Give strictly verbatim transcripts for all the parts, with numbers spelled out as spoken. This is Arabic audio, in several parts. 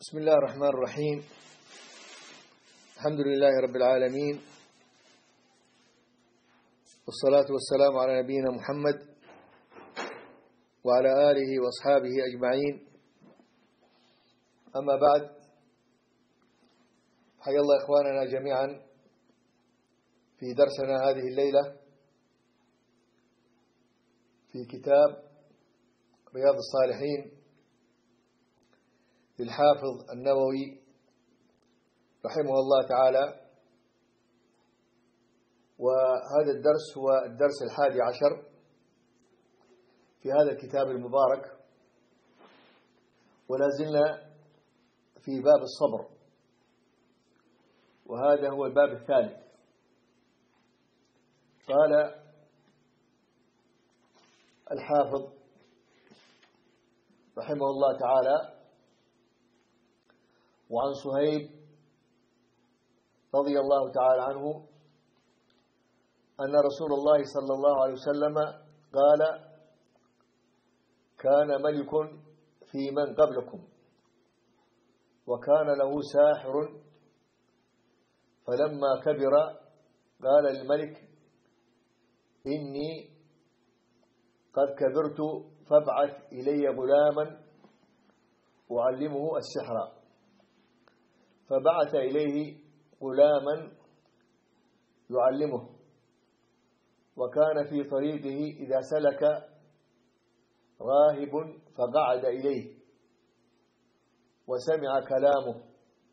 بسم الله الرحمن الرحيم. الحمد لله رب العالمين، والصلاة والسلام على نبينا محمد وعلى آله وأصحابه أجمعين. أما بعد، حيا الله إخواننا جميعا في درسنا هذه الليلة في كتاب رياض الصالحين للحافظ النووي رحمه الله تعالى. وهذا الدرس هو الدرس الحادي عشر في هذا الكتاب المبارك، ولا زلنا في باب الصبر، وهذا هو الباب الثالث. قال الحافظ رحمه الله تعالى: وعن صهيب رضي الله تعالى عنه أن رسول الله صلى الله عليه وسلم قال: كان ملك في من قبلكم وكان له ساحر، فلما كبر قال الملك: إني قد كبرت فابعث إلي غلاما أعلمه السحر. فبعث إليه غلاما يعلمه، وكان في طريقه إذا سلك راهب فقعد إليه وسمع كلامه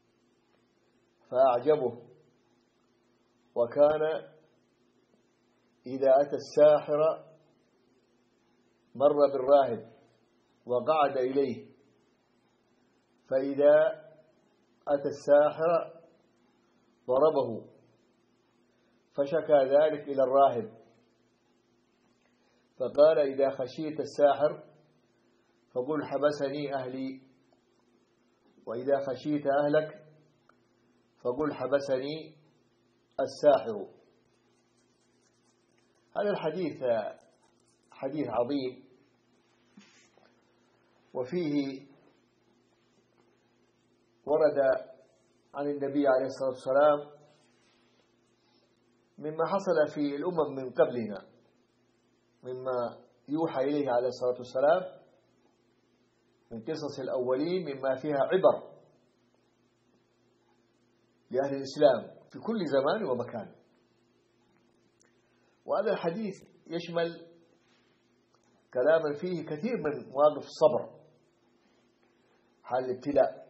فأعجبه، وكان إذا أتى الساحر مر بالراهب وقعد إليه، فإذا أتى الساحر ضربه، فشكى ذلك إلى الراهب فقال: إذا خشيت الساحر فقل حبسني أهلي، وإذا خشيت أهلك فقل حبسني الساحر. هذا الحديث حديث عظيم، وفيه ورد عن النبي عليه الصلاة والسلام مما حصل في الأمم من قبلنا، مما يوحى إليه عليه الصلاة والسلام من قصص الأولين، مما فيها عبر لأهل الإسلام في كل زمان ومكان. وهذا الحديث يشمل كلاما فيه كثير من مواقف الصبر حال الابتلاء.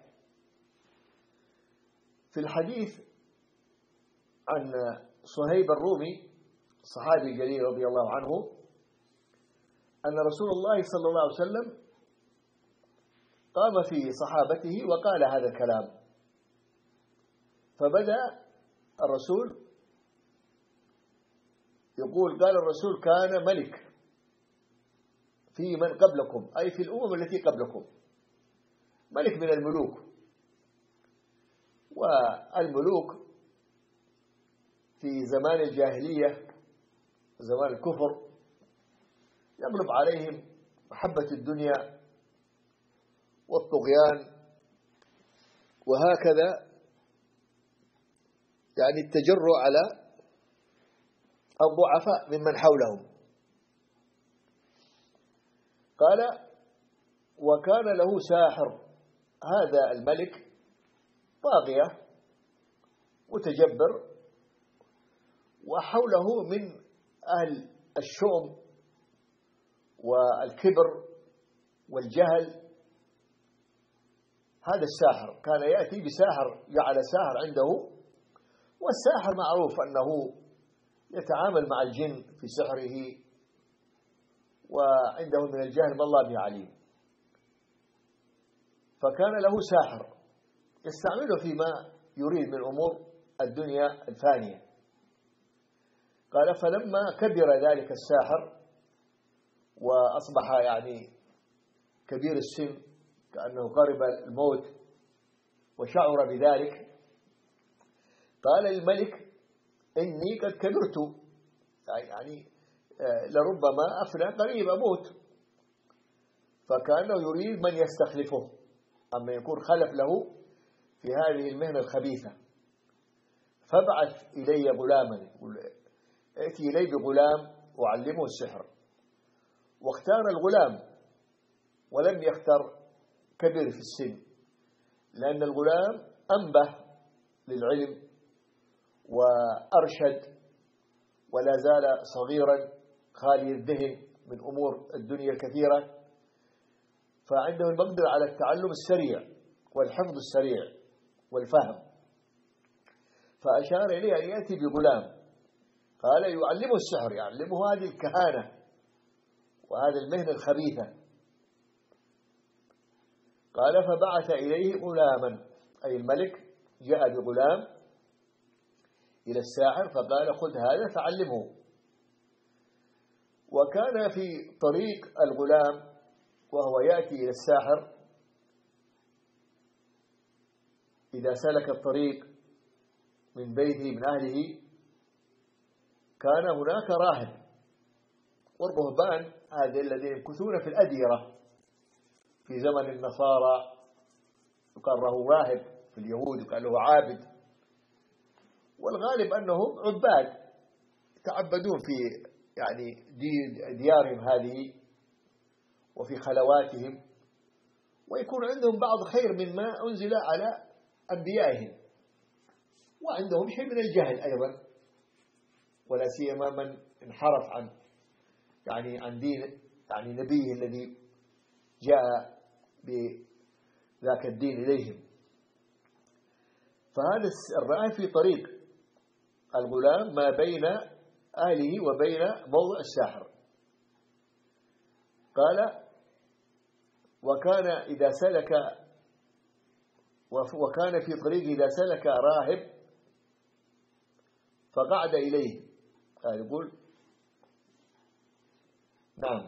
في الحديث عن صهيب الرومي الصحابي الجليل رضي الله عنه أن رسول الله صلى الله عليه وسلم قام في صحابته وقال هذا الكلام، فبدأ الرسول يقول: قال الرسول: كان ملك في من قبلكم، أي في الأمم التي قبلكم، ملك من الملوك. والملوك في زمان الجاهلية، زمان الكفر، يغلب عليهم محبة الدنيا والطغيان، وهكذا يعني التجرؤ على الضعفاء ممن حولهم. قال: وكان له ساحر. هذا الملك طاغية متجبر، وحوله من أهل الشؤم والكبر والجهل. هذا الساحر كان يأتي بساحر، جعل ساحر عنده، والساحر معروف أنه يتعامل مع الجن في سحره، وعنده من الجهل ما الله به عليم. فكان له ساحر يستعمله فيما يريد من أمور الدنيا الفانية. قال: فلما كبر ذلك الساحر وأصبح يعني كبير السن، كأنه قرب الموت وشعر بذلك، قال الملك: إني قد كبرت، يعني لربما أفنى قريب أموت. فكأنه يريد من يستخلفه، أما يكون خلف له في هذه المهنة الخبيثة. فابعث إلي غلاما، ائتي إلي بغلام أعلمه السحر. واختار الغلام ولم يختر كبير في السن، لأن الغلام أنبه للعلم وأرشد ولا زال صغيرا خالي الذهن من أمور الدنيا الكثيرة، فعنده المقدرة على التعلم السريع والحفظ السريع والفهم. فأشار إليه أن يأتي بغلام، قال يعلمه السحر، يعلمه هذه الكهانة وهذا المهنة الخبيثة. قال فبعث إليه غلاما، أي الملك جاء بغلام إلى الساحر فقال خذ هذا فعلمه. وكان في طريق الغلام وهو يأتي إلى الساحر، إذا سلك الطريق من بيته من أهله كان هناك راهب، والرهبان هذه الذين يمكثون في الأديرة في زمن النصارى، يقال له راهب، في اليهود يقال له عابد، والغالب أنهم عباد يتعبدون في يعني دي ديارهم هذه وفي خلواتهم، ويكون عندهم بعض خير مما أنزل على أنبيائهم، وعندهم شيء من الجهل أيضا، ولا سيما من انحرف عن يعني عن دين يعني نبيه الذي جاء بذاك الدين إليهم. فهذا الراهب في طريق الغلام ما بين أهله وبين موضع الساحر. قال وكان إذا سلك وكان في طريق إذا سلك راهب فقعد إليه. قال يقول نعم،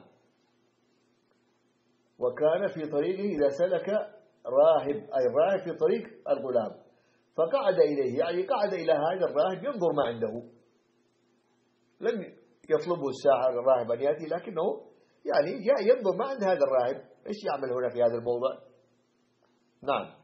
وكان في طريقه إذا سلك راهب، أي الراهب في طريق الغلام فقعد إليه، يعني قعد إلى هذا الراهب ينظر ما عنده. لم يطلبه الساحر الراهب أن يأتي، لكنه يعني جاء ينظر ما عند هذا الراهب، إيش يعمل هنا في هذا الموضع. نعم،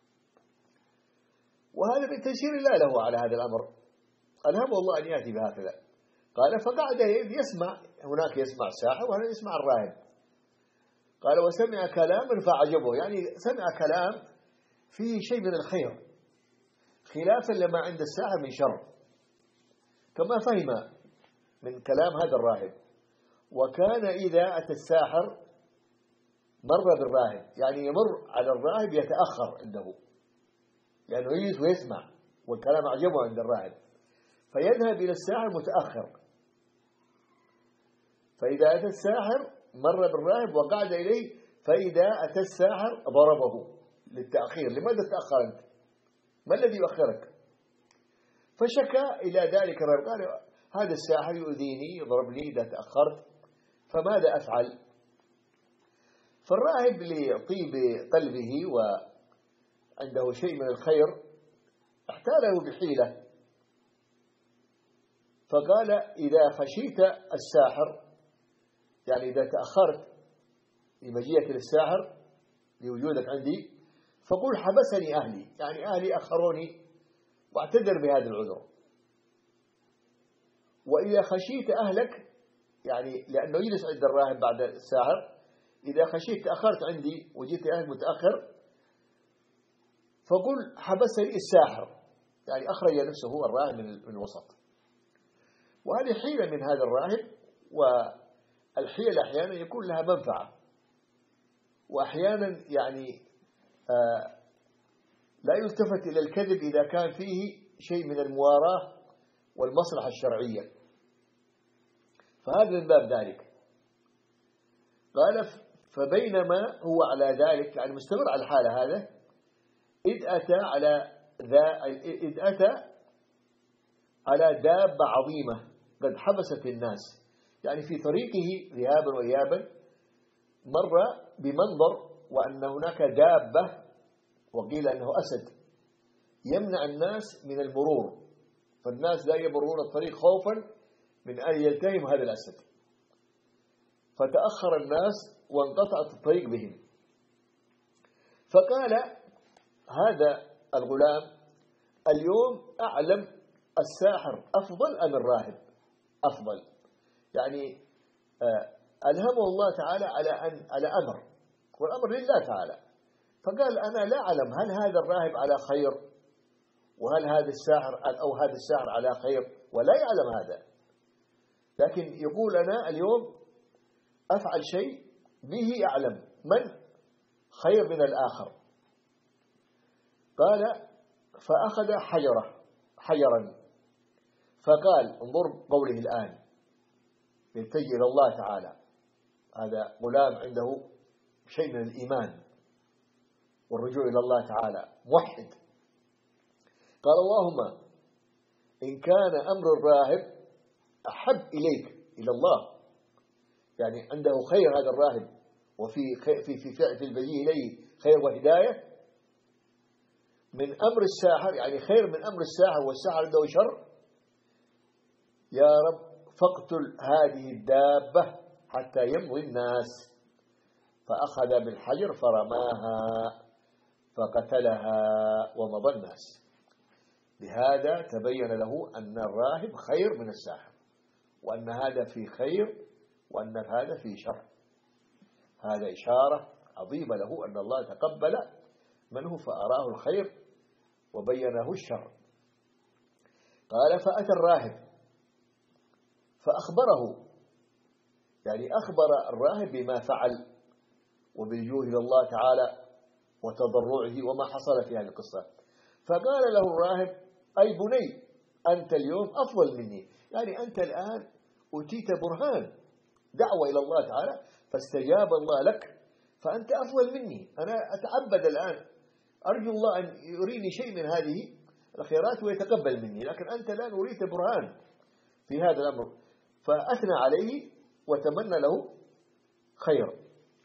وهذا من تيسير الله له على هذا الأمر، ألهمه الله أن يأتي بهكذا. قال فقعد يسمع، هناك يسمع الساحر وهنا يسمع الراهب. قال وسمع كلاما فعجبه، يعني سمع كلام فيه شيء من الخير خلافا لما عند الساحر من شر، كما فهم من كلام هذا الراهب. وكان إذا أتى الساحر مر بالراهب، يعني يمر على الراهب يتأخر عنده، لأنه يعني يجلس ويسمع والكلام أعجبه عند الراهب، فيذهب إلى الساحر متأخر. فإذا أتى الساحر مر بالراهب وقعد إليه، فإذا أتى الساحر ضربه للتأخير. لماذا تأخر أنت؟ ما الذي يؤخرك؟ فشكى إلى ذلك الراهب، قال هذا الساحر يؤذيني يضربني إذا تأخرت، فماذا أفعل؟ فالراهب لطيب قلبه وعنده شيء من الخير احتاله بحيلة، فقال إذا خشيت الساحر، يعني إذا تأخرت لمجيئك للساحر لوجودك عندي، فقل حبسني أهلي، يعني أهلي أخروني، واعتذر بهذا العذر. وإذا خشيت أهلك، يعني لأنه يجلس عند الراهب بعد الساحر، إذا خشيت تأخرت عندي وجيت أهل متأخر، فقل حبسني الساحر، يعني أخرج نفسه الراهب من الوسط. وهذه حيلة من هذا الراهب، والحيلة أحيانا يكون لها منفعة، وأحيانا يعني آه لا يلتفت إلى الكذب إذا كان فيه شيء من المواراة والمصلحة الشرعية، فهذا من باب ذلك. قال فبينما هو على ذلك، يعني مستمر على الحالة هذا، إذ أتى على ذا إذ أتى على دابة عظيمة قد حبست الناس، يعني في طريقه ذهابا وإيابا مر بمنظر وأن هناك دابة، وقيل أنه أسد يمنع الناس من المرور، فالناس لا يمرون الطريق خوفا من أن يلتهم هذا الأسد، فتأخر الناس وانقطعت الطريق بهم. فقال هذا الغلام: اليوم أعلم الساحر أفضل أم الراهب أفضل؟ يعني ألهمه الله تعالى على أن على أمر، والأمر لله تعالى. فقال: أنا لا أعلم هل هذا الراهب على خير، وهل هذا الساحر أو هذا الساحر على خير، ولا يعلم هذا، لكن يقول: أنا اليوم أفعل شيء به أعلم من خير من الآخر. قال: فأخذ حجرة حجرا فقال، انظر قوله الآن، يلتجئ إلى الله تعالى. هذا غلام عنده شيء من الإيمان والرجوع إلى الله تعالى، موحد. قال: اللهم إن كان أمر الراهب أحب إليك إلى الله، يعني عنده خير هذا الراهب، وفي في في في البديهة إليه خير وهداية، من أمر الساحر، يعني خير من أمر الساحر، والساحر عنده شر، يا رب فاقتل هذه الدابة حتى يمضي الناس. فأخذ بالحجر فرماها فقتلها ومضى الناس. بهذا تبين له أن الراهب خير من الساحر، وأن هذا في خير وأن هذا في شر. هذا إشارة عظيمة له أن الله تقبل منه فأراه الخير وبينه الشر. قال: فأتى الراهب فأخبره، يعني أخبر الراهب بما فعل وباللجوء إلى الله تعالى وتضرعه وما حصل في هذه القصة. فقال له الراهب: أي بني، أنت اليوم أفضل مني، يعني أنت الآن أتيت برهان دعوة إلى الله تعالى فاستجاب الله لك، فأنت أفضل مني. أنا أتعبد الآن، أرجو الله أن يريني شيء من هذه الخيرات ويتقبل مني، لكن أنت الآن أريد برهان في هذا الأمر. فأثنى عليه وتمنى له خير.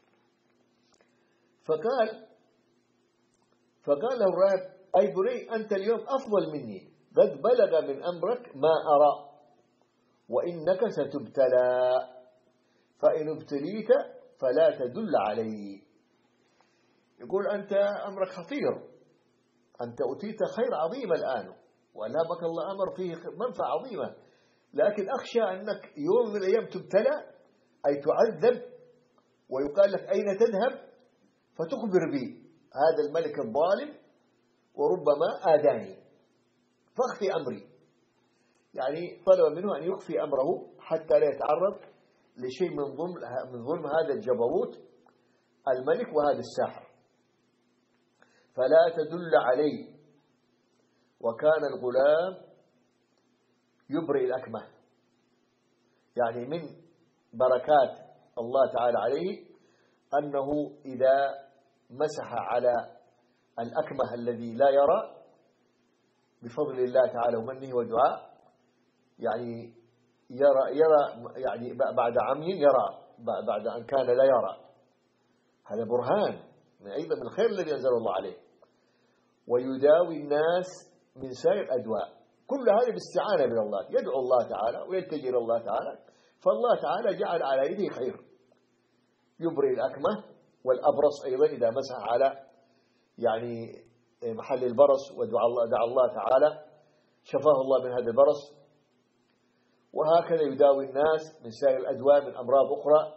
فقال فقال له الراهب: أي بني، أنت اليوم أفضل مني، قد بلغ من أمرك ما أرى، وإنك ستبتلى، فإن ابتليت فلا تدل علي. يقول: أنت أمرك خطير، أنت أتيت خير عظيم الآن، وألهمك الله أمر فيه منفعة عظيمة، لكن أخشى أنك يوم من الأيام تبتلى، أي تعذب، ويقال لك أين تذهب، فتخبر بي هذا الملك الظالم وربما آذاني، فاخفي أمري. يعني طلب منه أن يخفي أمره حتى لا يتعرض لشيء من ظلم من ظلم هذا الجبروت الملك وهذا الساحر. فلا تدل علي. وكان الغلام يبرئ الأكمه، يعني من بركات الله تعالى عليه أنه إذا مسح على الأكمه الذي لا يرى بفضل الله تعالى ومنه ودعاء، يعني يرى يرى يعني بعد عمي يرى بعد أن كان لا يرى. هذا برهان من أيضا من الخير الذي أنزل الله عليه. ويداوي الناس من سائر الأدواء، كل هذا باستعانة من الله، يدعو الله تعالى ويلتجئ إلى الله تعالى، فالله تعالى جعل على يده خير. يبرئ الأكمه والأبرص أيضا إذا مسح على يعني محل البرص ودعا الله دعا الله تعالى شفاه الله من هذا البرص. وهكذا يداوي الناس من سائر الأدواء من أمراض أخرى.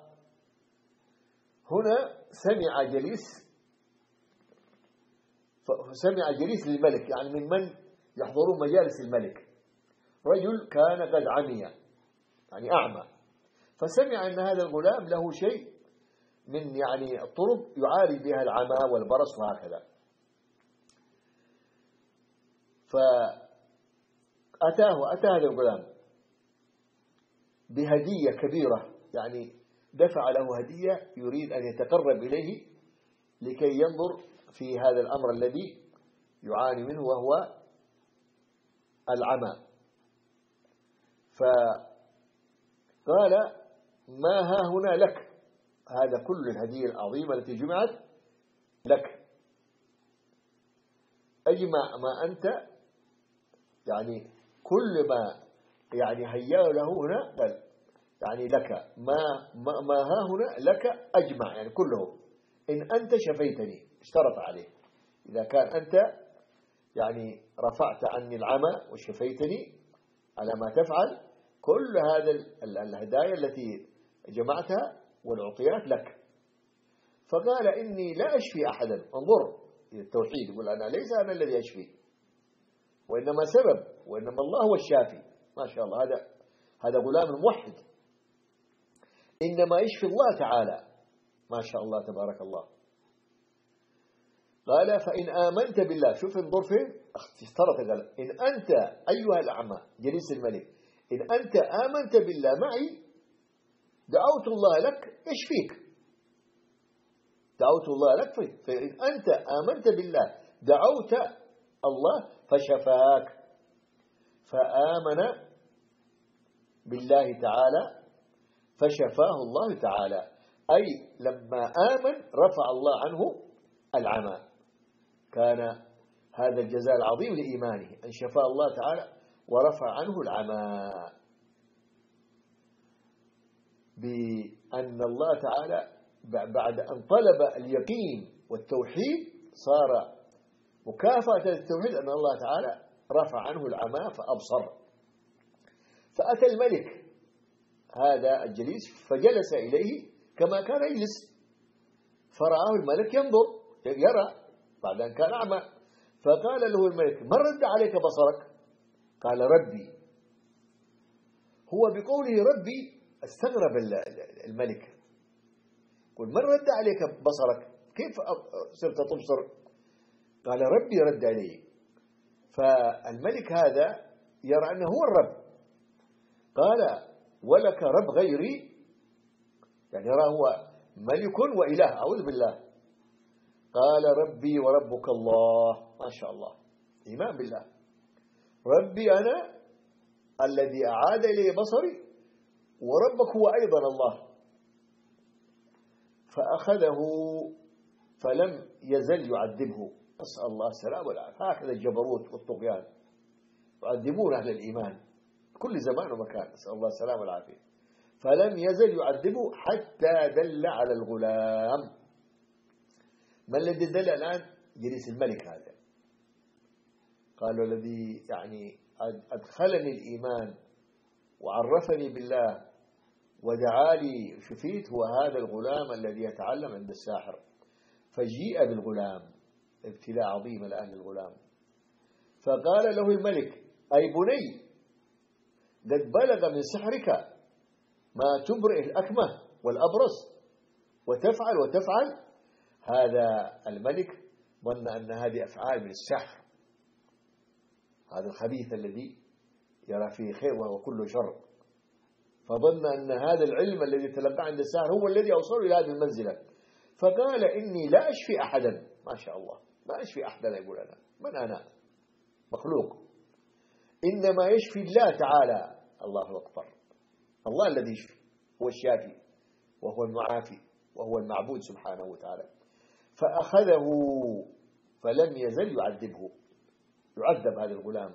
هنا سمع جليس سمع جليس للملك، يعني من من يحضرون مجالس الملك، رجل كان قد عمي، يعني أعمى، فسمع أن هذا الغلام له شيء من يعني الطرق يعالج بها العمى والبرص وهكذا. فأتاه أتى هذا الغلام بهدية كبيرة، يعني دفع له هدية يريد أن يتقرب إليه لكي ينظر في هذا الأمر الذي يعاني منه وهو العمى. فقال: ما ها هنا لك، هذا كل الهدية العظيمة التي جمعت لك، أجمع ما أنت، يعني كل ما يعني هيأ له هنا بل يعني لك ما, ما, ما ها هنا لك أجمع، يعني كله، إن أنت شفيتني اشترط عليه إذا كان أنت يعني رفعت عني العمى وشفيتني على ما تفعل، كل هذا الهدايا التي جمعتها والعطيات لك. فقال إني لا أشفي أحدا. انظر إلى التوحيد، يقول أنا ليس أنا الذي أشفي، وإنما سبب، وإنما الله هو الشافي. ما شاء الله، هذا هذا غلام الموحد، إنما يشفي الله تعالى. ما شاء الله تبارك الله. قال فإن آمنت بالله، شوف انظر فين اشترط، قال إن أنت أيها الأعمى جليس الملك، إن أنت آمنت بالله معي دعوت الله لك يشفيك، دعوت الله لك فيه. فإن أنت آمنت بالله دعوت الله فشفاك. فآمن بالله تعالى فشفاه الله تعالى، أي لما آمن رفع الله عنه العمى. كان هذا الجزاء العظيم لإيمانه، أن شفاه الله تعالى ورفع عنه العمى، بأن الله تعالى بعد أن طلب اليقين والتوحيد صار مكافأة التوحيد أن الله تعالى رفع عنه العمى فأبصر. فأتى الملك هذا الجليس فجلس إليه كما كان يجلس، فرآه الملك ينظر يرى بعد أن كان أعمى. فقال له الملك من رد عليك بصرك؟ قال ربي. هو بقوله ربي استغرب الملك، قل من رد عليك بصرك؟ كيف صرت تبصر؟ قال ربي رد علي. فالملك هذا يرى أنه هو الرب. قال ولك رب غيري؟ يعني يرى هو ملك وإله، أعوذ بالله. قال ربي وربك الله. ما شاء الله، إيمان بالله. ربي أنا الذي أعاد إلي بصري، وربك هو أيضا الله. فأخذه فلم يزل يعذبه، أسأل الله السلام والعافية. هكذا الجبروت والطغيان يعذبون أهل الإيمان كل زمان ومكان، أسأل الله السلام والعافية. فلم يزل يعذبه حتى دل على الغلام. ما الذي دل الآن؟ جليس الملك هذا. قالوا الذي يعني أدخلني الإيمان وعرفني بالله ودعالي شفيت هو هذا الغلام الذي يتعلم عند الساحر. فجيء بالغلام، ابتلاء عظيم الآن للغلام. فقال له الملك أي بني قد بلغ من سحرك ما تبرئ الأكمه والأبرص وتفعل وتفعل. هذا الملك ظن أن هذه أفعال من السحر، هذا الخبيث الذي يرى فيه خير وهو كله شر، فظن أن هذا العلم الذي تلقاه عند الساحر هو الذي أوصله إلى هذه المنزلة. فقال إني لا أشفي أحدا. ما شاء الله، ما أشفي أحدا. يقول أنا من أنا؟ مخلوق. إنما يشفي الله تعالى. الله أكبر، الله الذي يشفي، هو الشافي وهو المعافي وهو المعبود سبحانه وتعالى. فأخذه فلم يزل يعذبه، يعذب هذا الغلام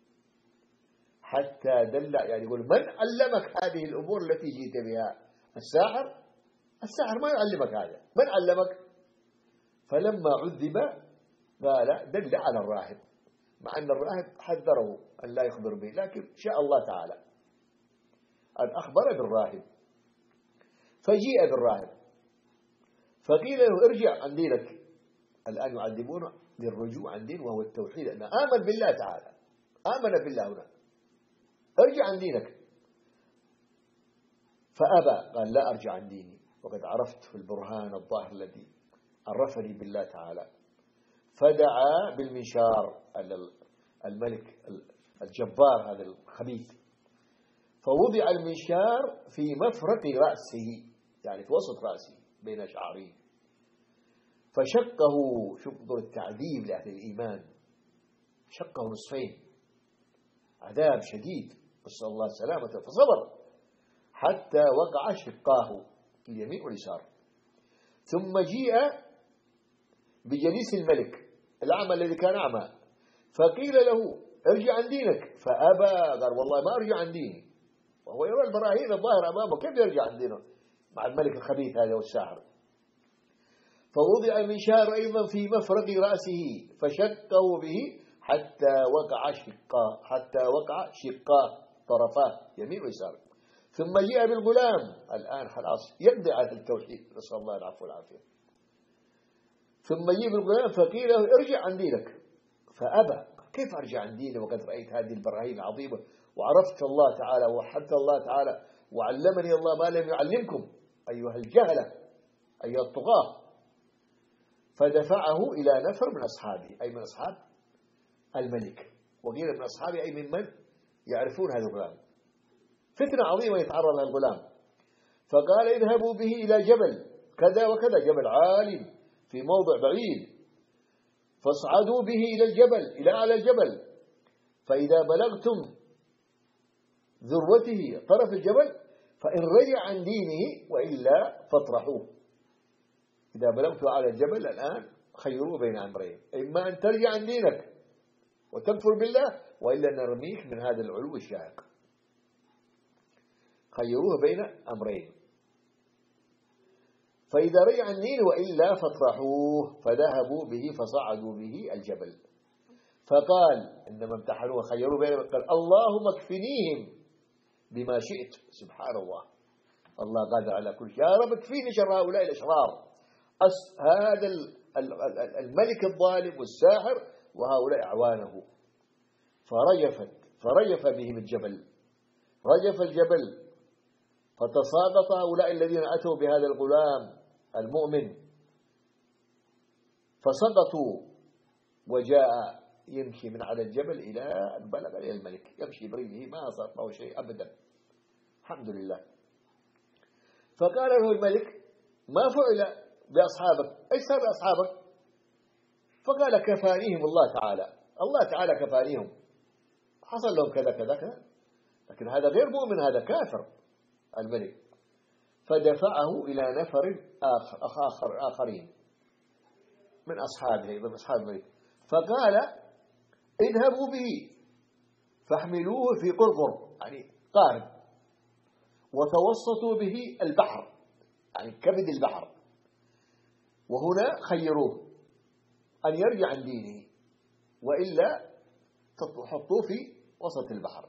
حتى دل، يعني يقول من علمك هذه الأمور التي جئت بها؟ الساحر؟ الساحر ما يعلمك هذا، من علمك؟ فلما عذب قال دل على الراهب، مع أن الراهب حذره أن لا يخبر به، لكن شاء الله تعالى أن أخبر بالراهب. فجيء بالراهب فقيل له ارجع عن دينك. الآن يعذبونه للرجوع عن دين وهو التوحيد، أنه آمن بالله تعالى، آمن بالله هنا، ارجع عن دينك. فأبى، قال لا أرجع عن ديني وقد عرفت في البرهان الظاهر الذي عرفني بالله تعالى. فدعا بالمنشار، الملك الجبار هذا الخبيث. فوضع المنشار في مفرق رأسه، يعني في وسط رأسه بين شعرين، فشقه. شوف انظر التعذيب لأهل الإيمان، شقه نصفين، عذاب شديد، نسأل الله السلامة. فصبر حتى وقع شقاه اليمين واليسار. ثم جيء بجليس الملك الأعمى الذي كان أعمى، فقيل له ارجع عن دينك. فأبى، قال والله ما أرجع عن ديني، وهو يرى البراهين الظاهر أمامه، كيف يرجع عن دينه مع الملك الخبيث هذا والساحر؟ فوضع المنشار أيضا في مفرق رأسه فشقه به حتى وقع شقاه حتى وقع شقاه طرفاه يمين ويسار. ثم جاء بالغلام، الآن خلاص يقضي على التوحيد، نسأل الله العفو والعافية. ثم جاء بالغلام فقيل له ارجع عن دينك، فأبى. كيف أرجع عن ديني وقد رأيت هذه البراهين العظيمة وعرفت الله تعالى ووحدت الله تعالى وعلمني الله ما لم يعلمكم أيها الجهلة أيها الطغاة. فدفعه إلى نفر من أصحابه، أي من أصحاب الملك، وقيل من أصحابه أي ممن يعرفون هذا الغلام. فتنة عظيمة يتعرض لها الغلام. فقال اذهبوا به إلى جبل كذا وكذا، جبل عال في موضع بعيد، فاصعدوا به إلى الجبل إلى أعلى الجبل، فإذا بلغتم ذروته طرف الجبل فإن رجع عن دينه وإلا فاطرحوه. إذا بلغتوا على الجبل الآن خيروه بين أمرين، إما أن ترجع عن دينك وتكفر بالله، وإلا نرميك من هذا العلو الشاهق. خيروه بين أمرين، فإذا رجع عن دينه وإلا فاطرحوه. فذهبوا به فصعدوا به الجبل. فقال عندما امتحنوه خيروه بين قال اللهم اكفنيهم بما شئت. سبحان الله، الله قادر على كل شيء. يا رب اكفيني شر هؤلاء الأشرار، هذا الملك الظالم والساحر وهؤلاء أعوانه. فرجفت فرجف بهم الجبل، رجف الجبل، فتساقط هؤلاء الذين أتوا بهذا الغلام المؤمن، فسقطوا. وجاء يمشي من على الجبل إلى أن بلغ إلى الملك، يمشي برجله ما صار له شيء أبدا، الحمد لله. فقال له الملك ما فعل بأصحابك؟ أي صار بأصحابك؟ فقال كفانيهم الله تعالى، الله تعالى كفانيهم، حصل لهم كذا كذا كذا، لكن هذا غير مؤمن، هذا كافر الملك. فدفعه إلى نفر آخر آخر آخرين من أصحابه من أصحاب الملك، فقال اذهبوا به فاحملوه في قرقر يعني قارب، وتوسطوا به البحر يعني كبد البحر، وهنا خيروه أن يرجع عن دينه وإلا تحطوه في وسط البحر،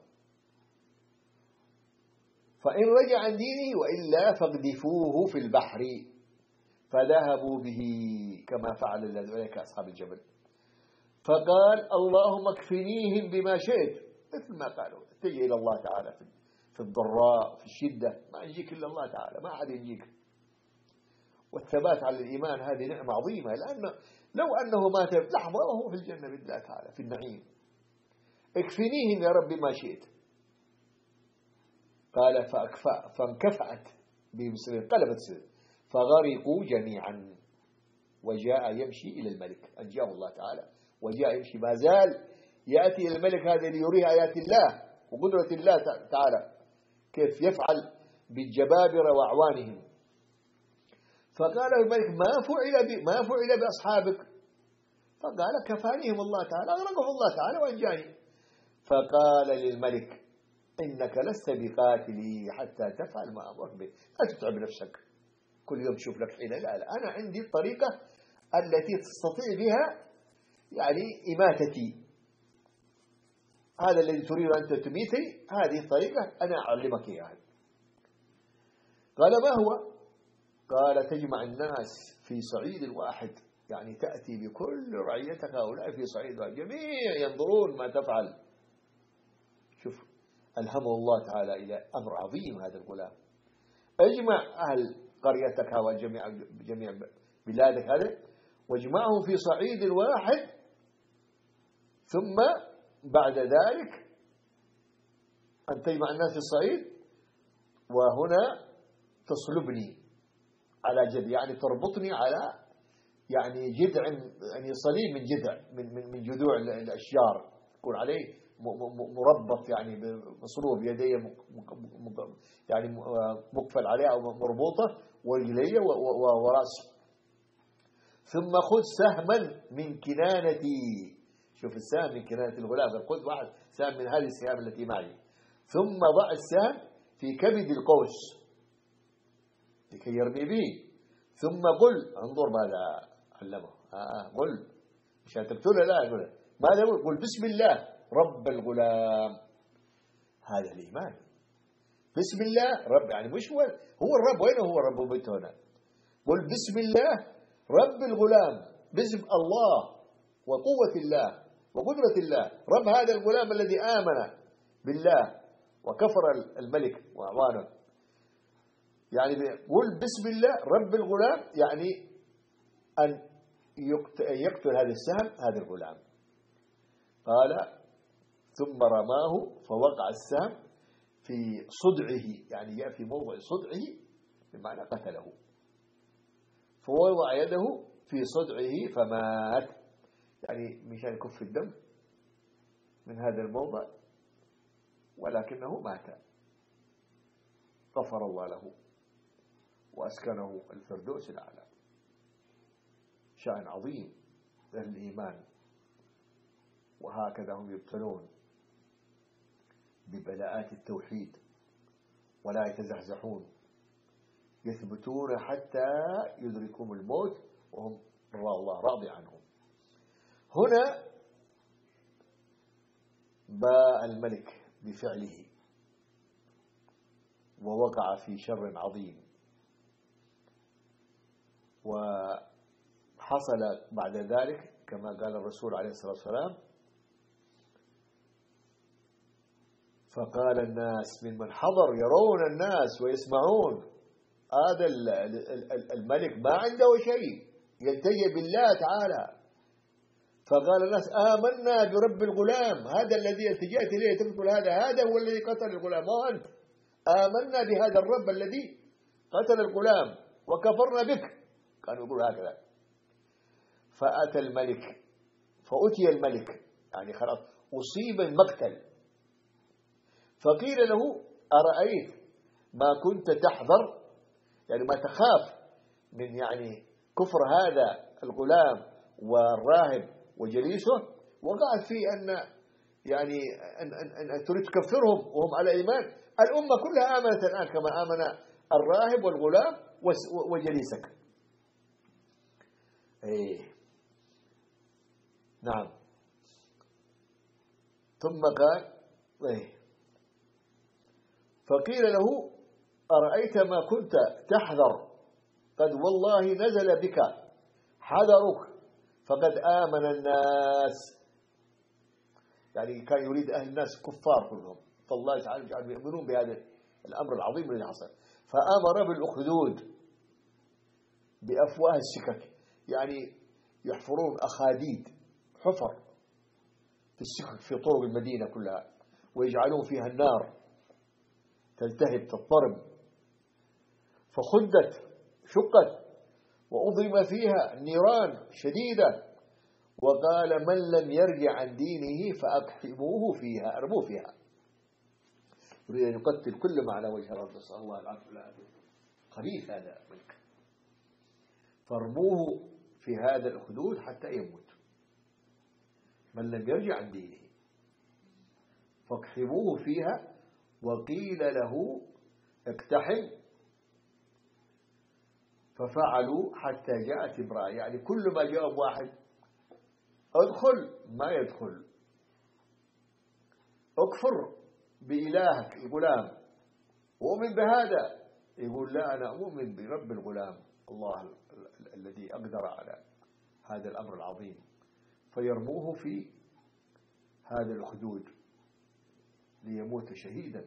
فإن رجع عن دينه وإلا فاقذفوه في البحر. فذهبوا به كما فعل ذلك أصحاب الجبل. فقال اللهم اكفنيهم بما شئت، مثل ما قالوا تجي إلى الله تعالى في الضراء في الشدة، ما ينجيك إلا الله تعالى، ما أحد ينجيك. والثبات على الإيمان هذه نعمة عظيمة، لأن لو أنه مات لحظة وهو في الجنة بالله تعالى في النعيم. اكفنيهم يا رب ما شئت. قال فأكفأ فانكفأت بهم السفينة، قلبت السفينة فغرقوا جميعا. وجاء يمشي إلى الملك، أنجاه الله تعالى، وجاء يمشي ما زال يأتي إلى الملك هذا ليريه آيات الله وقدرة الله تعالى كيف يفعل بالجبابرة وأعوانهم. فقال الملك ما فعل ما فعل بأصحابك؟ فقال كفانيهم الله تعالى، أغرقهم الله تعالى وأنجاني. فقال للملك إنك لست بقاتلي حتى تفعل ما أمرك به، لا تتعب نفسك كل يوم تشوف لك حيلة، لا لا، أنا عندي الطريقة التي تستطيع بها يعني إماتتي، هذا الذي تريد أن تميتي، هذه الطريقة أنا أعلمك إياها. قال ما هو؟ قال تجمع الناس في صعيد واحد، يعني تأتي بكل رعيتك هؤلاء في صعيد واحد، جميع ينظرون ما تفعل. شوف ألهمه الله تعالى إلى أمر عظيم هذا الغلام. اجمع أهل قريتك وجميع جميع بلادك هذا واجمعهم في صعيد واحد، ثم بعد ذلك أن تجمع الناس في الصعيد، وهنا تصلبني على جذع، يعني تربطني على يعني جذع، يعني صليب من جذع من من من جذوع الأشجار، يكون عليه مربط يعني مصلوب، يديه يعني مقفل عليها أو مربوطة، ورجليه ورأسه. ثم خذ سهما من كنانتي، شوف السهم من كنانة الغلام، خذ واحد سهم من هذه السهام التي معي، ثم ضع السهم في كبد القوس لكي يرمي به، ثم قل، انظر ماذا علمه، آه قل مشان تقتله، لا يقول ماذا يقول؟ قل بسم الله رب الغلام. هذا الإيمان، بسم الله رب، يعني مش هو هو الرب، وين هو الرب بنت هنا؟ قل بسم الله رب الغلام، باسم الله وقوة الله وقدرة الله، رب هذا الغلام الذي آمن بالله وكفر الملك وأعوانه. يعني قل بسم الله رب الغلام، يعني أن يقتل هذا السهم هذا الغلام. قال ثم رماه فوقع السهم في صدعه، يعني جاء في موضع صدعه بمعنى قتله، فوضع يده في صدعه فمات، يعني مشان يكف الدم من هذا الموضع، ولكنه مات. غفر الله له وأسكنه الفردوس الأعلى. شأن عظيم للإيمان، وهكذا هم يبتلون ببلاءات التوحيد ولا يتزحزحون، يثبتون حتى يدركهم الموت وهم الله راضي عنهم. هنا باء الملك بفعله ووقع في شر عظيم، وحصل بعد ذلك كما قال الرسول عليه الصلاة والسلام: فقال الناس ممن حضر يرون الناس ويسمعون، هذا الملك ما عنده شيء، يلتجئ بالله تعالى. فقال الناس: آمنا برب الغلام، هذا الذي التجأت إليه تقتل هذا، هذا هو الذي قتل الغلام، ما أنت. آمنا بهذا الرب الذي قتل الغلام وكفرنا بك، كانوا يقولوا هكذا. فأتى الملك، فأتي الملك، يعني خلاص أصيب المقتل، فقيل له: أرأيت ما كنت تحذر، يعني ما تخاف من يعني كفر هذا الغلام والراهب وجليسه، وقعت في أن يعني أن, أن, أن تريد تكفرهم وهم على إيمان. الأمة كلها آمنت الآن كما آمن الراهب والغلام وجليسك. إيه نعم. ثم قال: إيه فقيل له: أرأيت ما كنت تحذر، قد والله نزل بك حذرك فقد آمن الناس. يعني كان يريد أهل الناس كفار كلهم، فالله تعالى يجعلهم يؤمنون بهذا الأمر العظيم الذي حصل. فأمر بالأخدود بأفواه السكك، يعني يحفرون أخاديد، حفر في السكك في طرق المدينة كلها، ويجعلون فيها النار تلتهب تضطرب، فخدت شقت وأضرم فيها نيران شديدة، وقال: من لم يرجع عن دينه فأقحموه فيها، أرموه فيها. يريد أن يقتل كل ما على وجه الأرض، نسأل الله العافية والعافية. خبيث هذا ملك، فارموه في هذا الأخدود حتى يموت. من لم يرجع عن دينه فاقحموه فيها، وقيل له: اقتحم، ففعلوا حتى جاءت امرأة، يعني كل ما جاء واحد: ادخل، ما يدخل. اكفر بإلهك الغلام وأؤمن بهذا، يقول: لا، أنا أؤمن برب الغلام، الله الذي أقدر على هذا الأمر العظيم. فيرموه في هذا الأخدود ليموت شهيدا.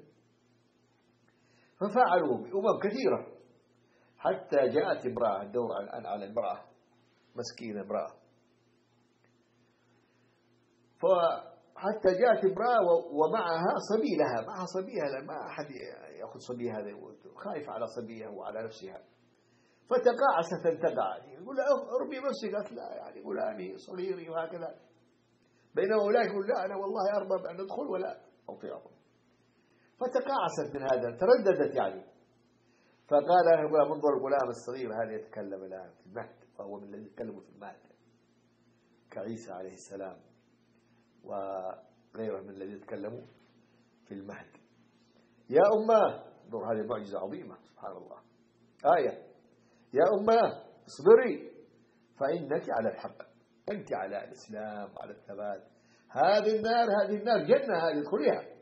ففعلوا بأمم كثيرة حتى جاءت امرأة، الدور الآن على امرأة مسكينة، امرأة. فحتى جاءت امرأة ومعها صبي لها، معها صبيها، لأن ما أحد يأخذ صبي هذا، خايف على صبيها وعلى نفسها. فتقاعست تنتقع، يقول: ارمي نفسي، قالت: لا، يعني غلامي صغيري وهكذا. بينما أولئك يقول: لا، أنا والله أرضى بأن أدخل ولا أطيعهم. فتقاعست من هذا، ترددت يعني. فقال له: منظر الغلام الصغير هذا يتكلم الآن في المهد، وهو من الذين يتكلموا في المهد كعيسى عليه السلام وغيره من الذين يتكلموا في المهد. يا أماه، انظر هذه معجزة عظيمة، سبحان الله، آية. يا أمه اصبري فإنك على الحق، أنت على الإسلام وعلى الثبات. هذه النار هذه النار جنة، هذه ادخليها.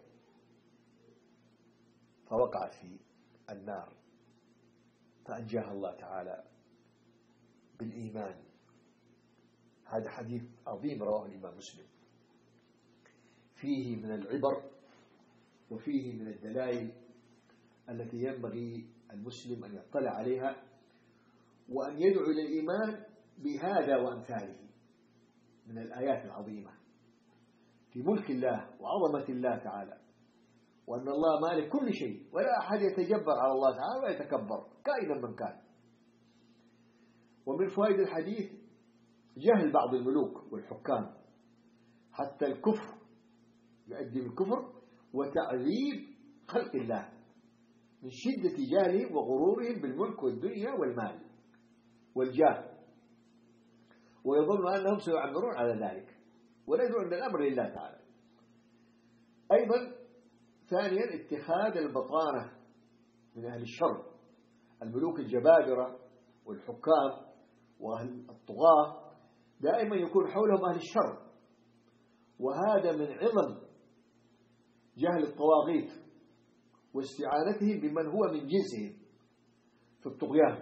فوقعت في النار فأنجاها الله تعالى بالإيمان. هذا حديث عظيم رواه الإمام مسلم، فيه من العبر وفيه من الدلائل التي ينبغي المسلم أن يطلع عليها وأن يدعو إلى الإيمان بهذا وأمثاله من الآيات العظيمة في ملك الله وعظمة الله تعالى، وأن الله مالك كل شيء ولا أحد يتجبر على الله تعالى ولا يتكبر كائنا من كان. ومن فوائد الحديث جهل بعض الملوك والحكام حتى الكفر، يؤدي بالكفر وتعذيب خلق الله من شدة جهلهم وغرورهم بالملك والدنيا والمال والجاه، ويظن أنهم سيعمرون على ذلك ولا يدعون الأمر لله تعالى. أيضا ثانيا اتخاذ البطانة من أهل الشر، الملوك الجبابرة والحكام وأهل الطغاة دائما يكون حولهم أهل الشر، وهذا من عظم جهل الطواغيت واستعانتهم بمن هو من جنسهم في الطغيان.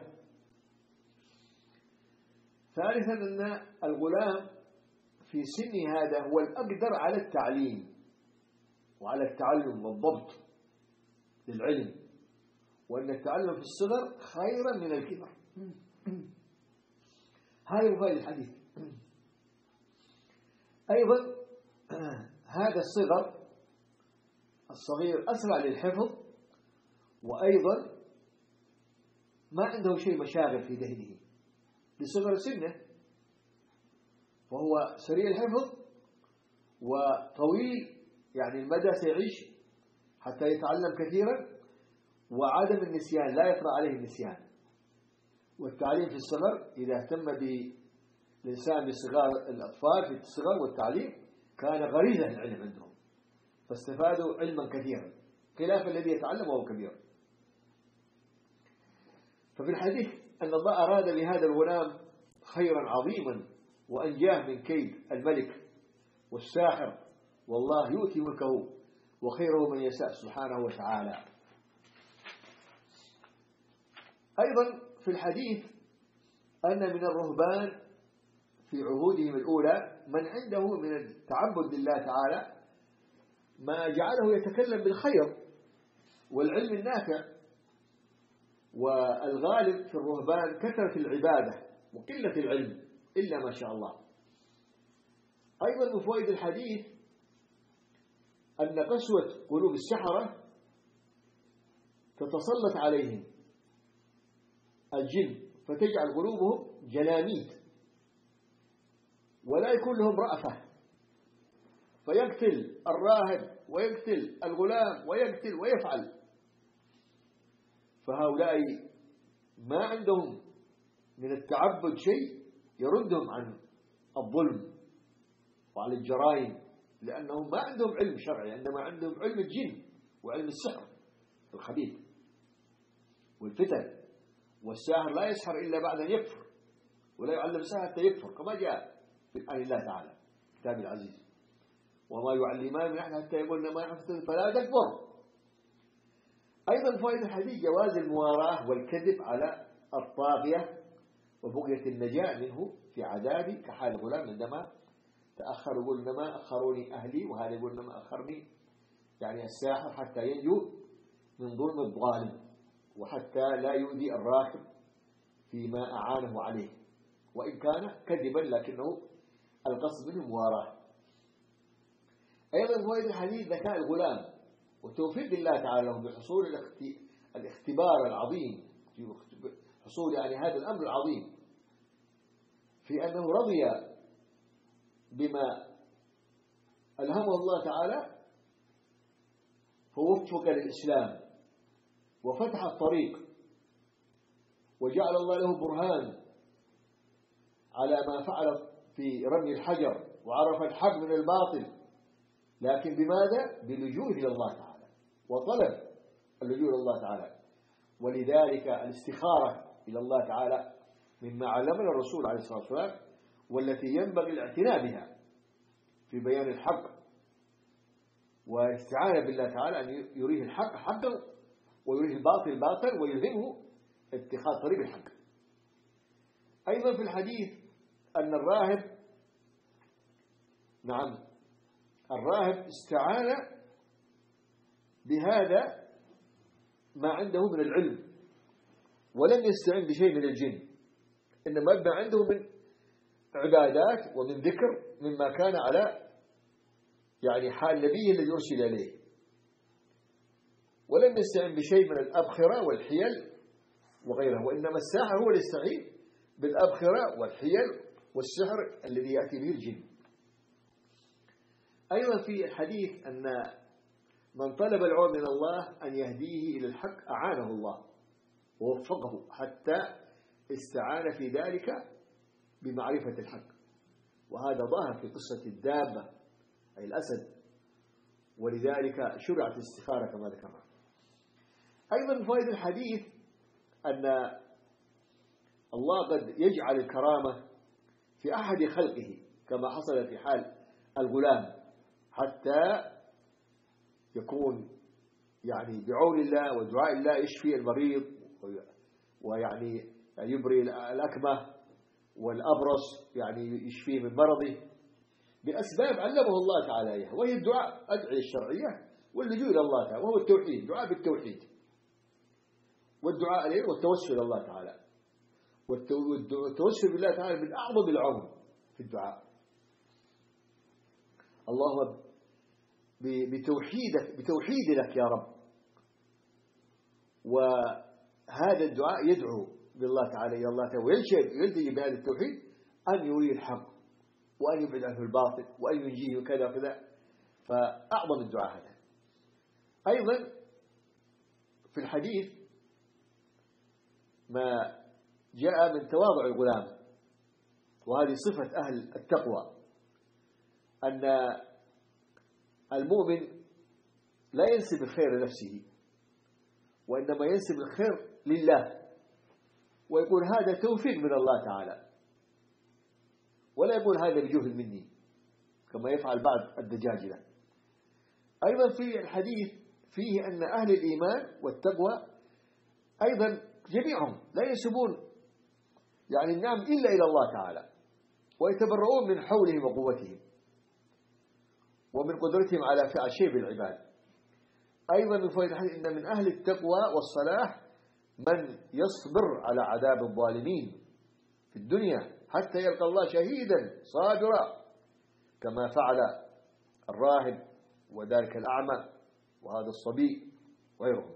ثالثا أن الغلام في سن هذا هو الأقدر على التعليم وعلى التعلم والضبط للعلم، وأن التعلم في الصغر خيرا من الكبر. هذا فائدة الحديث. أيضا هذا الصغر الصغير أسرع للحفظ، وأيضا ما عنده شيء مشاغل في ذهنه لصغر سنه، وهو سريع الحفظ وطويل يعني المدى سيعيش حتى يتعلم كثيرا، وعدم النسيان لا يطرأ عليه النسيان. والتعليم في الصغر إذا اهتم بالإنسان بصغار الأطفال في الصغر والتعليم كان غريزة العلم عندهم فاستفادوا علما كثيرا، خلاف الذي يتعلم وهو كبير. ففي الحديث أن الله أراد بهذا الغلام خيرا عظيما وأنجاه من كيد الملك والساحر، والله يؤتي ملكه وخيره من يشاء سبحانه وتعالى. أيضا في الحديث أن من الرهبان في عهودهم الأولى من عنده من التعبد لله تعالى ما جعله يتكلم بالخير والعلم النافع، والغالب في الرهبان كثرة العبادة وقلة العلم إلا ما شاء الله. أيضا من فوائد الحديث أن قسوة قلوب السحرة تتسلط عليهم الجن فتجعل قلوبهم جلاميد ولا يكون لهم رأفة، فيقتل الراهب ويقتل الغلام ويقتل ويفعل. فهؤلاء ما عندهم من التعبد شيء يردهم عن الظلم وعن الجرائم، لأنهم ما عندهم علم شرعي، إنما عندهم علم الجن وعلم السحر الخبيث والفتن. والساحر لا يسحر إلا بعد أن يكفر، ولا يعلم السحر حتى يكفر، كما جاء في آية الله تعالى كتاب العزيز: وما يعلمان من أحد حتى يقولن ما يحفظ فلا تكفر. أيضا فائدة الحديث جواز المواراة والكذب على الطاغية وبغية النجاة منه في عذابه، كحال الغلام عندما تأخر يقول إنما أخروني أهلي، وهذا يقول إنما أخرني يعني الساحر حتى ينجو من ظلم الظالم وحتى لا يؤذي الراكب فيما أعانه عليه، وإن كان كذبا لكنه القصد منه مواراة. أيضا فوائد الحديث ذكاء الغلام وتوفيق الله تعالى له بحصول الاختبار العظيم، حصول يعني هذا الأمر العظيم في أنه رضي بما ألهمه الله تعالى فوفق للإسلام وفتح الطريق وجعل الله له برهان على ما فعل في رمي الحجر وعرف الحق من الباطل، لكن بماذا؟ بلجوء إلى الله تعالى وطلب اللجوء إلى الله تعالى. ولذلك الاستخارة إلى الله تعالى مما علمنا الرسول عليه الصلاة والسلام، والتي ينبغي الاعتناء بها في بيان الحق، والاستعانة بالله تعالى أن يريه الحق حقا ويريه الباطل باطلا ويلهمه اتخاذ طريق الحق. أيضا في الحديث أن الراهب نعم الراهب استعان بهذا ما عنده من العلم، ولم يستعن بشيء من الجن، إنما ما عنده من عبادات ومن ذكر مما كان على يعني حال نبيه الذي أرسل إليه، ولم يستعن بشيء من الأبخرة والحيل وغيره، وإنما الساحر هو اللي يستعين بالأبخرة والحيل والسحر الذي يأتي به الجن. أيضا في الحديث أن من طلب العون من الله أن يهديه إلى الحق أعانه الله ووفقه حتى استعان في ذلك بمعرفة الحق، وهذا ظاهر في قصة الدابة أي الأسد، ولذلك شرعت الاستخارة كما ذكرنا. أيضا من فوائد الحديث أن الله قد يجعل الكرامة في أحد خلقه كما حصل في حال الغلام، حتى يكون يعني بعون الله ودعاء الله يشفي المريض ويعني يبري الأكمه والأبرص يعني يشفيه من مرضه بأسباب علمه الله تعالى إياها، وهي الدعاء أدعية الشرعية واللجوء إلى الله تعالى، وهو التوحيد، دعاء بالتوحيد والدعاء إليه والتوسل إلى الله تعالى. والتوسل بالله تعالى من أعظم العون في الدعاء. اللهم بتوحيدك بتوحيد لك يا رب، وهذا الدعاء يدعو بالله تعالى إلى الله تعالى ويلتجي بهذا التوحيد أن يري الحق وأن يبعد عنه الباطل وأن ينجيه وكذا وكذا، فأعظم الدعاء هذا. أيضا في الحديث ما جاء من تواضع الغلام، وهذه صفة أهل التقوى، أن المؤمن لا ينسب الخير لنفسه، وإنما ينسب الخير لله، ويقول هذا توفيق من الله تعالى، ولا يقول هذا بجهد مني كما يفعل بعض الدجاجلة. أيضا في الحديث فيه أن أهل الإيمان والتقوى أيضا جميعهم لا ينسبون يعني النعم إلا إلى الله تعالى، ويتبرؤون من حولهم وقوتهم ومن قدرتهم على فعل شيء بالعباد. أيضا من فوائد الحديث إن من أهل التقوى والصلاح من يصبر على عذاب الظالمين في الدنيا حتى يلقى الله شهيدا صابرا، كما فعل الراهب وذلك الأعمى وهذا الصبي وغيرهم.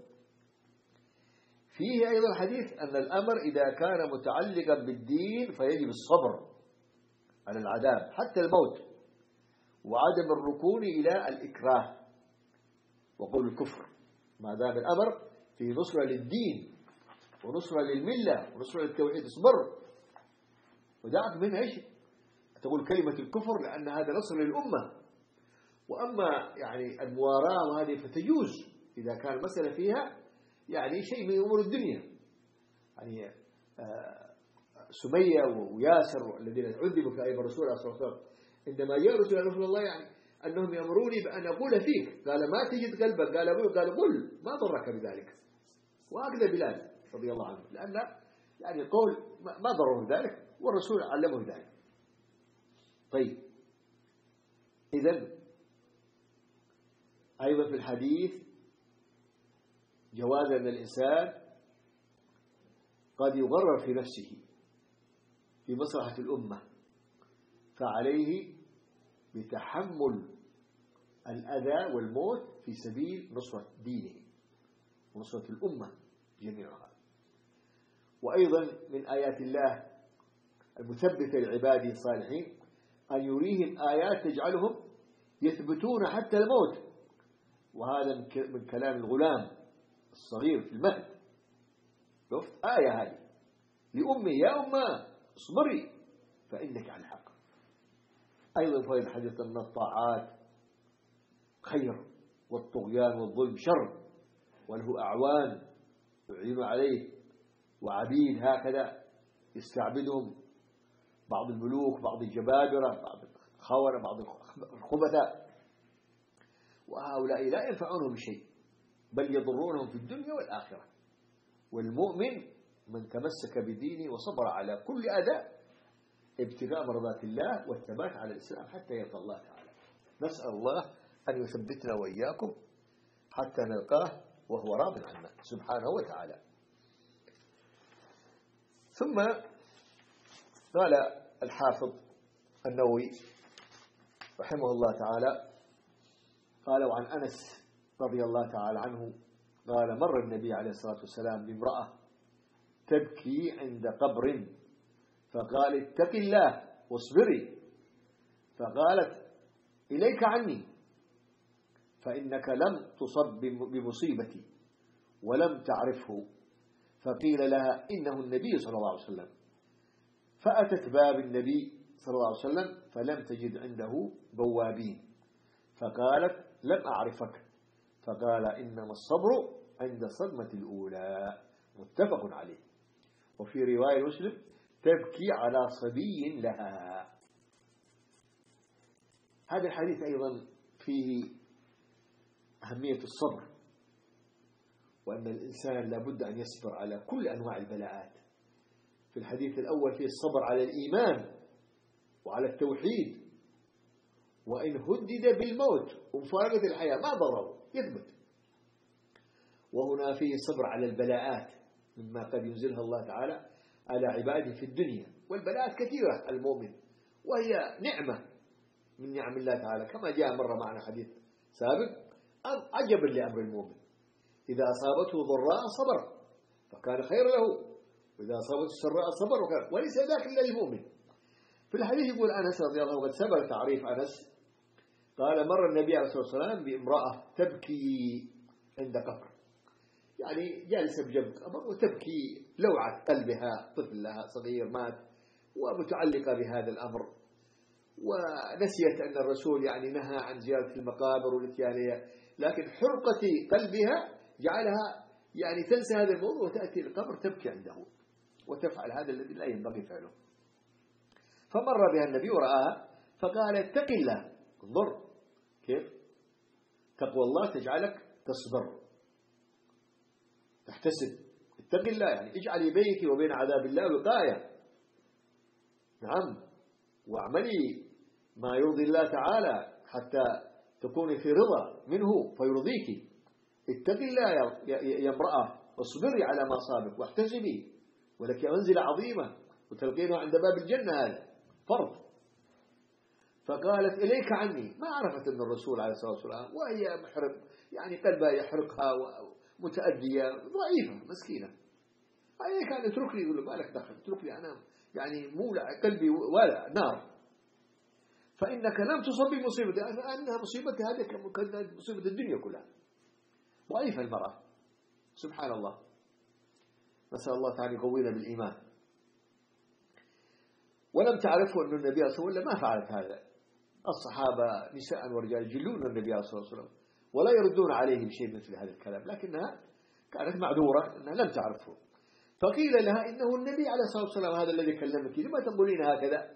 فيه أيضا حديث أن الأمر إذا كان متعلقا بالدين فيجب الصبر على العذاب حتى الموت، وعدم الركون إلى الإكراه وقول الكفر، ما دام الأمر في نصرة للدين ونصرة للملة ونصرة للتوحيد اصبر ودعك من ايش تقول كلمة الكفر، لأن هذا نصر للأمة. وأما يعني المواراة وهذه فتجوز إذا كان المسألة فيها يعني شيء من أمور الدنيا، يعني سمية وياسر الذين عذبوا في أيام الرسول صلى الله عليه وسلم عندما جاء رسول الله صلى الله عليه وسلم يعني أنهم يأمروني بأن أقول فيك، قال ما تجد قلبك، قال أقول، قال قل ما ضرك بذلك. وهكذا بلال رضي الله عنه، لأن يعني القول ما ضره ذلك والرسول علمه ذلك. طيب إذن أيضا في الحديث جواز أن الإنسان قد يغرر في نفسه في مصلحة الأمة، فعليه بتحمل الأذى والموت في سبيل نصرة دينه ونصرة الأمة جميعها. وأيضا من آيات الله المثبتة لعباده الصالحين أن يريهم آيات تجعلهم يثبتون حتى الموت، وهذا من كلام الغلام الصغير في المهد. شفت آية هذه لأمي يا أمة اصبري فإنك على الحق. أيضا فوائد الحديث أن الطاعات خير والطغيان والظلم شر، وله أعوان يعين عليه وعبيد هكذا يستعبدهم بعض الملوك، بعض الجبابرة، بعض الخونة، بعض الخبثاء، وهؤلاء لا ينفعونهم بشيء بل يضرونهم في الدنيا والآخرة. والمؤمن من تمسك بدينه وصبر على كل أذى ابتغاء مرضات الله والثبات على الإسلام حتى يلقى الله تعالى. نسأل الله أن يثبتنا وإياكم حتى نلقاه وهو راض عنا سبحانه وتعالى. ثم قال الحافظ النووي رحمه الله تعالى، قال: وعن أنس رضي الله تعالى عنه قال: مر النبي عليه الصلاة والسلام بامرأة تبكي عند قبر فقال: اتق الله واصبري. فقالت: إليك عني، فإنك لم تصب بمصيبتي ولم تعرفه. فقيل لها: إنه النبي صلى الله عليه وسلم. فأتت باب النبي صلى الله عليه وسلم فلم تجد عنده بوابين، فقالت: لم أعرفك. فقال: إنما الصبر عند الصدمة الأولى. متفق عليه. وفي رواية مسلم: تبكي على صبي لها. هذا الحديث أيضا فيه أهمية الصبر، وأن الإنسان لابد أن يصبر على كل أنواع البلاءات. في الحديث الأول فيه الصبر على الإيمان وعلى التوحيد، وإن هدد بالموت ومفارقة الحياة ما ضره يثبت. وهنا فيه الصبر على البلاءات مما قد ينزلها الله تعالى على عباده في الدنيا. والبلاءات كثيرة المؤمن، وهي نعمة من نعم الله تعالى، كما جاء مرة معنا حديث سابق: عجبا لأمر المؤمن إذا أصابته ضراء صبر فكان خير له، وإذا أصابته السراء صبر وكان، وليس ذاك إلا المؤمن. في الحديث يقول أنس رضي الله عنه، قد سبق تعريف أنس، قال: مر النبي عليه الصلاة والسلام بامرأة تبكي عند قبر، يعني جالسة بجنب قبر وتبكي لوعة قلبها، طفل لها صغير مات ومتعلقة بهذا الأمر، ونسيت أن الرسول يعني نهى عن زيارة المقابر والاتيان، لكن حرقة قلبها جعلها يعني تنسى هذا الموضوع وتأتي القبر تبكي عنده وتفعل هذا الذي لا ينبغي فعله. فمر بها النبي ورآها فقال: اتق الله. انظر كيف تقوى الله تجعلك تصبر تحتسب. اتق الله يعني اجعلي بينك وبين عذاب الله وقاية، نعم، واعملي ما يرضي الله تعالى حتى تكوني في رضا منه فيرضيك. اتق الله يا امرأة واصبري على ما صابك واحتسبي، ولك منزلة عظيمة وتلقينه عند باب الجنة، هذا فرض. فقالت: إليك عني. ما عرفت أن الرسول عليه الصلاة والسلام، وهي محرق يعني قلبها يحرقها ومتأدية ضعيفة مسكينة. هي كان اتركني، يقول له: ما لك دخل، اتركني أنا يعني مولع قلبي ولا نار. فإنك لم تصب بمصيبتي، أنها مصيبتي هذه كانت مصيبة الدنيا كلها. ضعيفة المرأة سبحان الله. نسأل الله تعالى يقوينا بالإيمان. ولم تعرفوا أن النبي صلى الله عليه وسلم ما فعلت هذا. الصحابة نساء ورجال يجلون النبي صلى الله عليه وسلم ولا يردون عليه بشيء مثل هذا الكلام، لكنها كانت معذورة أنها لم تعرفه. فقيل لها: إنه النبي عليه الصلاة والسلام هذا الذي كلمك، لما تقولين هكذا؟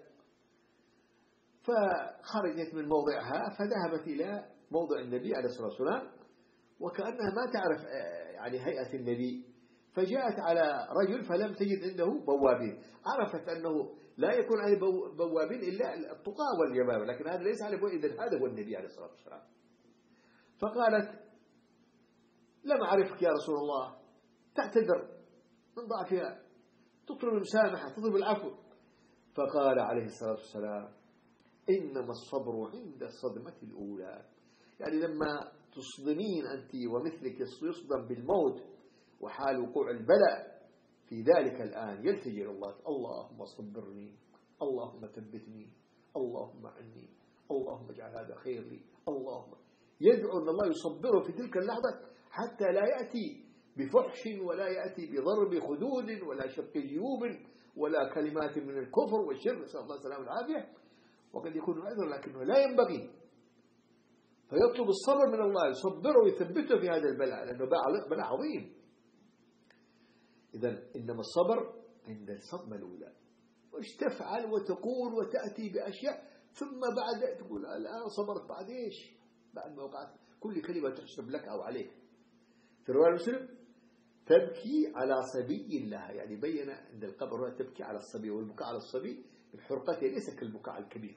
فخرجت من موضعها فذهبت إلى موضع النبي عليه الصلاة والسلام وكأنها ما تعرف يعني هيئة النبي، فجاءت على رجل فلم تجد عنده بوابين. عرفت أنه لا يكون عليه بوابين إلا التقى والجبابرة، لكن هذا ليس عليه بوابين، إذن هذا هو النبي عليه الصلاة والسلام. فقالت: لم أعرفك يا رسول الله. تعتذر من ضعفها، تطلب المسامحة، تطلب العفو. فقال عليه الصلاة والسلام: إنما الصبر عند الصدمة الأولى. يعني لما تصدمين أنت ومثلك يصدم بالموت وحال وقوع البلاء، في ذلك الآن يلتجئ إلى الله: اللهم صبرني، اللهم ثبتني، اللهم عني، اللهم اجعل هذا خير لي، اللهم يدعو أن الله يصبره في تلك اللحظة حتى لا يأتي بفحش ولا يأتي بضرب خدود ولا شق جيوب ولا كلمات من الكفر والشرك، نسأل الله السلامة والعافية. وقد يكون عذر لكنه لا ينبغي، فيطلب الصبر من الله يصبره ويثبته في هذا البلاء، لأنه بلاء عظيم. إذن إنما الصبر عند الصدمة الأولى. وش تفعل وتقول وتأتي بأشياء ثم بعد تقول الآن صبرت بعد إيش؟ بعد ما وقعت كل كلمة تحسب لك أو عليك. في رواية مسلم تبكي على صبي لها، يعني بين عند القبر تبكي على الصبي، والبكاء على الصبي من حرقته ليس كالبكاء الكبير.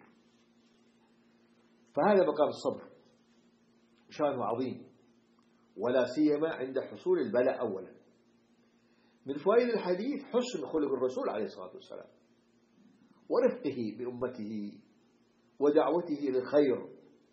فهذا مقام الصبر شأنه عظيم، ولا سيما عند حصول البلاء أولا. من فوائد الحديث حسن خلق الرسول عليه الصلاة والسلام، ورفقه بأمته، ودعوته للخير،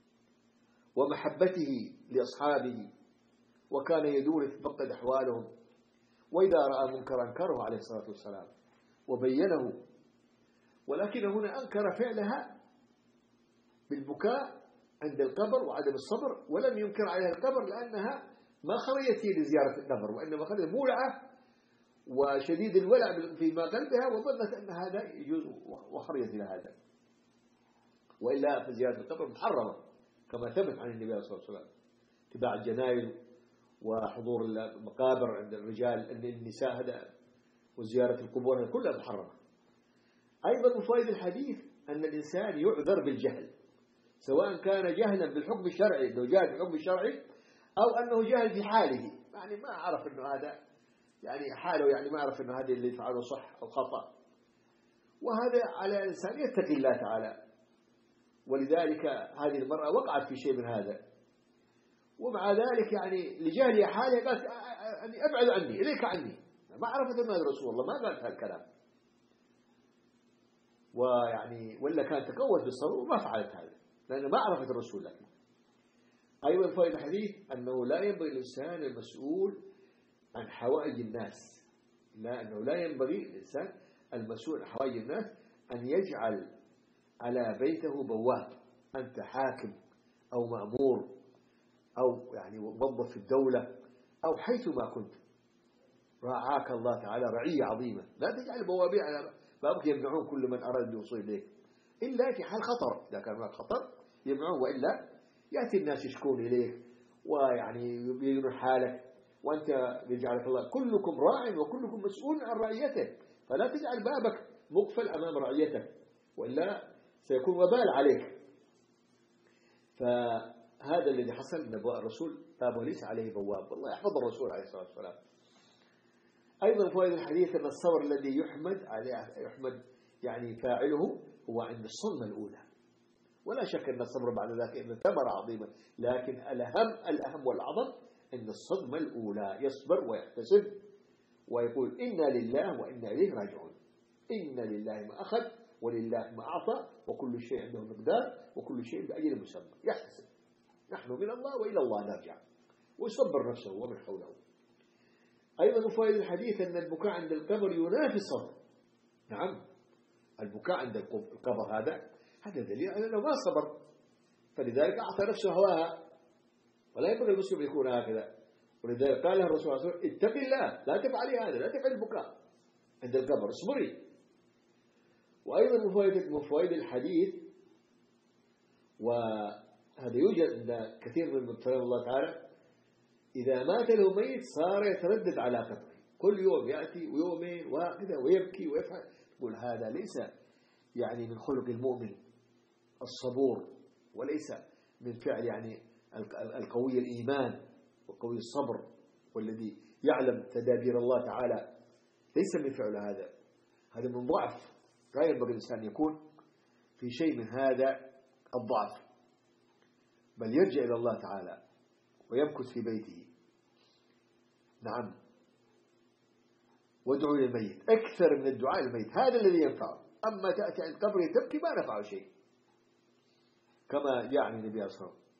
ومحبته لأصحابه، وكان يدور يتفقد أحوالهم، وإذا رأى منكرا أنكره عليه الصلاة والسلام وبينه. ولكن هنا أنكر فعلها بالبكاء عند القبر وعدم الصبر، ولم ينكر عليها القبر لأنها ما خرجت لزيارة القبر، وإنما خرجت مولعة وشديد الولع فيما قلبها، وظنت أن هذا يجوز وخرجت إلى هذا. وإلا فزيارة القبر محرمة كما ثبت عن النبي صلى الله عليه وسلم، اتباع الجنائز وحضور المقابر عند الرجال النساء هذا، وزيارة القبور كلها محرمة. أيضا من فوائد الحديث أن الإنسان يعذر بالجهل، سواء كان جهلا بالحكم الشرعي أنه جاهل بالحكم الشرعي، أو أنه جاهل في حاله، يعني ما عرف أنه هذا يعني حاله، يعني ما عرف أنه هذا اللي يفعله صح أو خطأ. وهذا على الإنسان يتقي الله تعالى، ولذلك هذه المرأة وقعت في شيء من هذا، ومع ذلك يعني لجهل حالها قالت يعني أبعد عني إليك عني، ما عرفت أن هذا رسول الله، ما قالت هالكلام، ويعني ولا كانت تقوت بالصبر وما فعلت هذا لأنه ما عرفت الرسول. لكن أيضا فائدة الحديث أنه لا ينبغي الإنسان المسؤول عن حوائج الناس، لا أنه لا ينبغي الإنسان المسؤول عن حوائج الناس أن يجعل على بيته بواب، أنت حاكم أو مأمور أو يعني موظف في الدولة أو حيث ما كنت، رعاك الله تعالى رعية عظيمة، لا تجعل بوابين على بابك يمنعون كل من أراد الوصول إليك إلا في حال خطر. إذا كان هناك خطر يمنعون، وإلا يأتي الناس يشكون إليك ويعني يبينون حالك، وأنت يجعلك الله كلكم راع وكلكم مسؤول عن رعيته، فلا تجعل بابك مقفل أمام رعيتك، وإلا سيكون وبال عليك. فهذا الذي حصل من الرسول بابه ليس عليه بواب، والله يحفظ الرسول عليه الصلاة والسلام. أيضا فوائد الحديث أن الصبر الذي يحمد عليه يحمد يعني فاعله هو عند الصدمة الأولى، ولا شك أن الصبر بعد ذلك إن ثمرة عظيمة، لكن الأهم الأهم والأعظم أن الصدمة الأولى يصبر ويحتسب ويقول إنا لله وإنا إليه راجعون، إن لله ما أخذ ولله ما أعطى وكل شيء عنده مقدار وكل شيء بأجل مسمى، يحتسب نحن من الله وإلى الله نرجع، ويصبر نفسه ومن حوله. أيضا من فوائد الحديث أن البكاء عند القبر ينافي الصبر. نعم، البكاء عند القبر هذا هذا دليل على أنه ما صبر، فلذلك أعطى نفسه هواها، ولا ينبغي المسلم يكون هكذا. ولذلك قال له الرسول صلى الله عليه وسلم اتق الله، لا تفعلي هذا، لا تفعل البكاء عند القبر، اصبري. وأيضا من فوائد من فوائد الحديث، وهذا يوجد عند كثير من متقين الله تعالى، إذا مات له ميت صار يتردد على قبره، كل يوم يأتي ويومين وكذا ويبكي ويفعل. يقول هذا ليس يعني من خلق المؤمن الصبور، وليس من فعل يعني القوي الإيمان وقوي الصبر والذي يعلم تدابير الله تعالى، ليس من فعل هذا، هذا من ضعف. لا ينبغي الإنسان يكون في شيء من هذا الضعف، بل يرجع إلى الله تعالى ويمكث في بيته. نعم، وادعوا للميت أكثر من الدعاء للميت، هذا الذي ينفعه. أما تأتي عند قبره تبكي ما نفعه شيء، كما يعني النبي صلى الله عليه وسلم.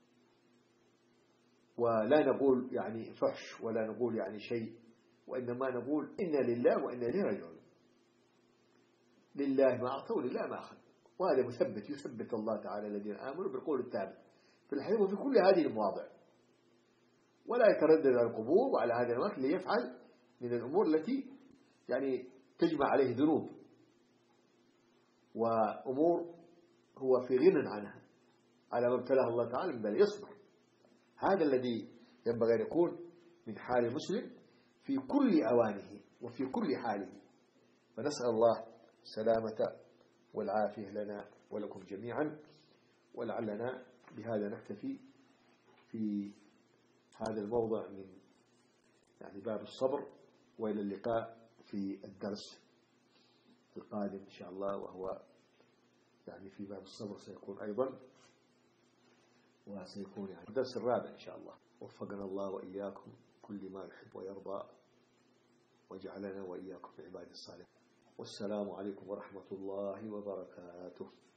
ولا نقول يعني فحش ولا نقول يعني شيء، وإنما نقول إنا لله وإنا إليه راجعون، لله ما أعطى ولله ما أخذ، وهذا مثبت يثبت الله تعالى الذين آمنوا بالقول الثابت في الحديث وفي كل هذه المواضع، ولا يتردد على القبور وعلى هذا الوقت ليفعل من الأمور التي يعني تجمع عليه ذنوب وأمور هو في غنى عنها على ما ابتلاه الله تعالى، بل يصبر. هذا الذي ينبغي أن يكون من حال المسلم في كل أوانه، وفي كل حال. فنسأل الله السلامة والعافية لنا ولكم جميعا، ولعلنا بهذا نكتفي في هذا الموضع من يعني باب الصبر، وإلى اللقاء في الدرس القادم إن شاء الله، وهو يعني في باب الصبر سيكون أيضا، وسيكون يعني الدرس الرابع إن شاء الله. وفقنا الله وإياكم كل ما يحب ويرضى، وجعلنا وإياكم عباد الصالحين. والسلام عليكم ورحمة الله وبركاته.